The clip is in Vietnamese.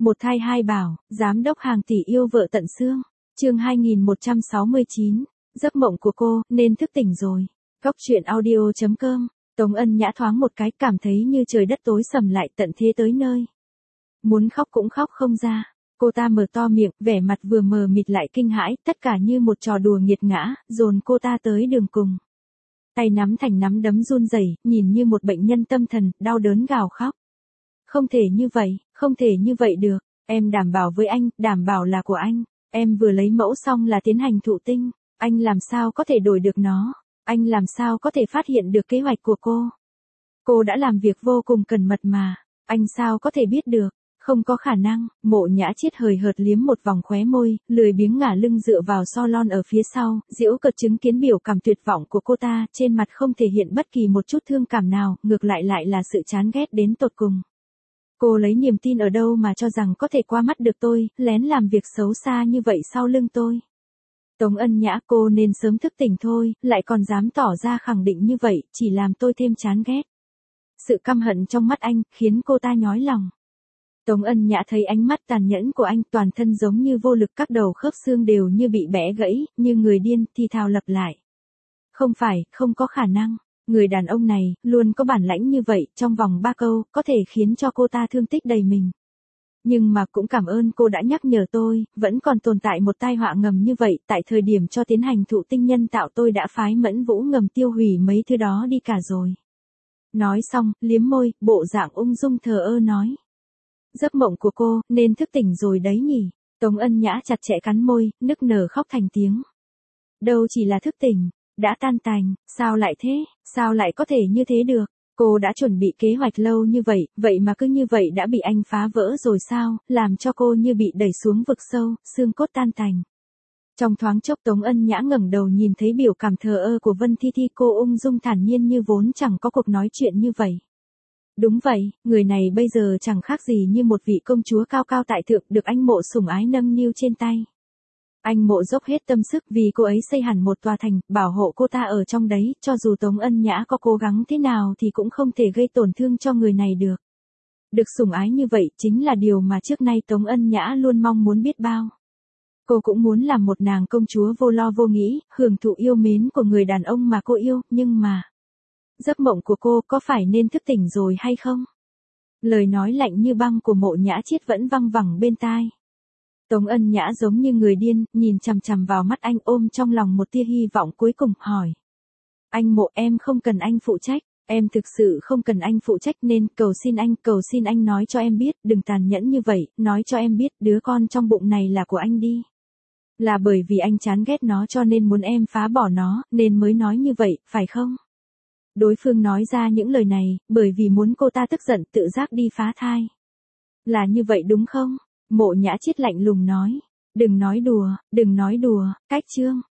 Một thai hai bảo, giám đốc hàng tỷ yêu vợ tận xương. Chương 2169, giấc mộng của cô, nên thức tỉnh rồi. Góc truyện audio.com. Tống Ân Nhã thoáng một cái cảm thấy như trời đất tối sầm lại tận thế tới nơi. Muốn khóc cũng khóc không ra. Cô ta mở to miệng, vẻ mặt vừa mờ mịt lại kinh hãi, tất cả như một trò đùa nghiệt ngã, dồn cô ta tới đường cùng. Tay nắm thành nắm đấm run rẩy, nhìn như một bệnh nhân tâm thần, đau đớn gào khóc. Không thể như vậy, không thể như vậy được. Em đảm bảo với anh, đảm bảo là của anh. Em vừa lấy mẫu xong là tiến hành thụ tinh. Anh làm sao có thể đổi được nó? Anh làm sao có thể phát hiện được kế hoạch của cô? Cô đã làm việc vô cùng cẩn mật mà. Anh sao có thể biết được? Không có khả năng. Mộ Nhã Chiết hời hợt liếm một vòng khóe môi, lười biếng ngả lưng dựa vào salon ở phía sau, giễu cợt chứng kiến biểu cảm tuyệt vọng của cô ta, trên mặt không thể hiện bất kỳ một chút thương cảm nào, ngược lại lại là sự chán ghét đến tột cùng. Cô lấy niềm tin ở đâu mà cho rằng có thể qua mắt được tôi, lén làm việc xấu xa như vậy sau lưng tôi. Tống Ân Nhã, cô nên sớm thức tỉnh thôi, lại còn dám tỏ ra khẳng định như vậy, chỉ làm tôi thêm chán ghét. Sự căm hận trong mắt anh, khiến cô ta nhói lòng. Tống Ân Nhã thấy ánh mắt tàn nhẫn của anh, toàn thân giống như vô lực, các đầu khớp xương đều như bị bẻ gãy, như người điên, thì thào lặp lại. Không phải, không có khả năng. Người đàn ông này, luôn có bản lãnh như vậy, trong vòng 3 câu, có thể khiến cho cô ta thương tích đầy mình. Nhưng mà cũng cảm ơn cô đã nhắc nhở tôi, vẫn còn tồn tại một tai họa ngầm như vậy, tại thời điểm cho tiến hành thụ tinh nhân tạo tôi đã phái Mẫn Vũ ngầm tiêu hủy mấy thứ đó đi cả rồi. Nói xong, liếm môi, bộ dạng ung dung thờ ơ nói. Giấc mộng của cô, nên thức tỉnh rồi đấy nhỉ. Tống Ân Nhã chặt chẽ cắn môi, nức nở khóc thành tiếng. Đâu chỉ là thức tỉnh, đã tan tành, sao lại thế, sao lại có thể như thế được? Cô đã chuẩn bị kế hoạch lâu như vậy, vậy mà cứ như vậy đã bị anh phá vỡ rồi sao, làm cho cô như bị đẩy xuống vực sâu, xương cốt tan tành. Trong thoáng chốc Tống Ân Nhã ngẩng đầu nhìn thấy biểu cảm thờ ơ của Vân Thi Thi, cô ung dung thản nhiên như vốn chẳng có cuộc nói chuyện như vậy. Đúng vậy, người này bây giờ chẳng khác gì như một vị công chúa cao cao tại thượng được anh Mộ sủng ái nâng niu trên tay. Anh Mộ dốc hết tâm sức vì cô ấy xây hẳn một tòa thành, bảo hộ cô ta ở trong đấy, cho dù Tống Ân Nhã có cố gắng thế nào thì cũng không thể gây tổn thương cho người này được. Được sủng ái như vậy chính là điều mà trước nay Tống Ân Nhã luôn mong muốn biết bao. Cô cũng muốn làm một nàng công chúa vô lo vô nghĩ, hưởng thụ yêu mến của người đàn ông mà cô yêu, nhưng mà... Giấc mộng của cô có phải nên thức tỉnh rồi hay không? Lời nói lạnh như băng của Mộ Nhã Chiết vẫn văng vẳng bên tai. Tống Ân Nhã giống như người điên, nhìn chằm chằm vào mắt anh, ôm trong lòng một tia hy vọng cuối cùng, hỏi. Anh Mộ, em không cần anh phụ trách, em thực sự không cần anh phụ trách, nên cầu xin anh nói cho em biết, đừng tàn nhẫn như vậy, nói cho em biết đứa con trong bụng này là của anh đi. Là bởi vì anh chán ghét nó cho nên muốn em phá bỏ nó, nên mới nói như vậy, phải không? Đối phương nói ra những lời này, bởi vì muốn cô ta tức giận tự giác đi phá thai. Là như vậy đúng không? Mộ Nhã Chiết lạnh lùng nói. Đừng nói đùa, cách chương.